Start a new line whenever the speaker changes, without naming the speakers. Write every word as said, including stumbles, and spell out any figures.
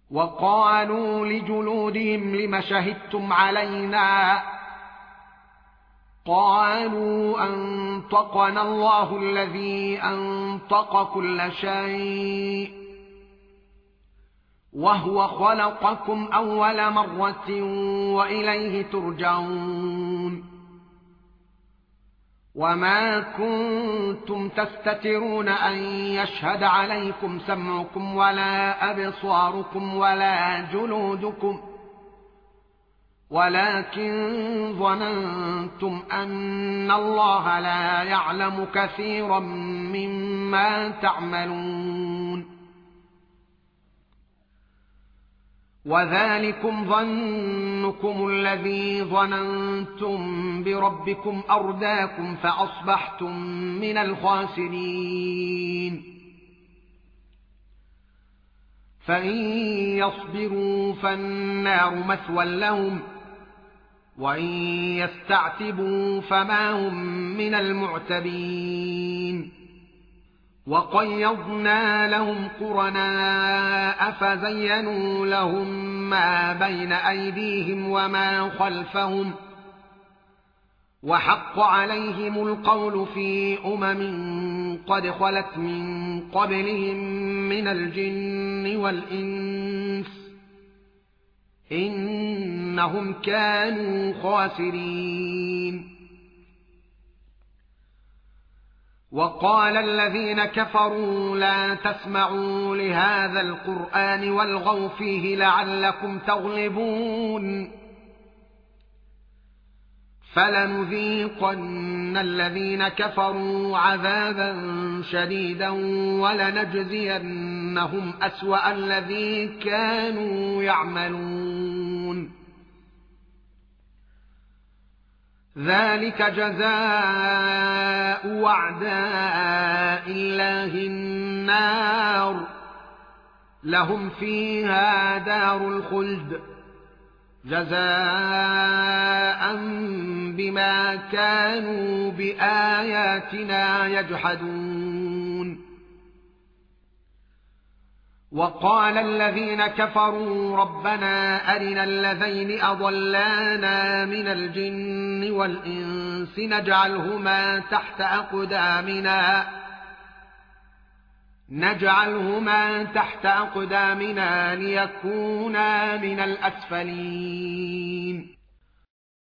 وقالوا لجلودهم لم شهدتم علينا قالوا أنطقنا الله الذي أنطق كل شيء وهو خلقكم أول مرة وإليه ترجعون وما كنتم تستترون أن يشهد عليكم سمعكم ولا أبصاركم ولا جلودكم ولكن ظننتم أن الله لا يعلم كثيرا مما تعملون وذلكم ظنكم الذي ظننتم بربكم أرداكم فأصبحتم من الخاسرين فإن يصبروا فالنار مثوى لهم وإن يستعتبوا فما هم من المعتبين وقيضنا لهم قرناء فزينوا لهم ما بين أيديهم وما خلفهم وحق عليهم القول في أمم قد خلت من قبلهم من الجن والإنس إنهم كانوا خاسرين وقال الذين كفروا لا تسمعوا لهذا القرآن والغوا فيه لعلكم تغلبون فلنذيقن الذين كفروا عذابا شديدا ولنجزينهم أسوأ الذي كانوا يعملون ذلك جزاء أعداء الله النار لهم فيها دار الخلد جزاء بما كانوا بآياتنا يجحدون وقال الذين كفروا ربنا أرنا الذين أضلانا من الجن والإنس نجعلهما تحت أقدامنا نجعلهما تحت أقدامنا ليكونا من الأسفلين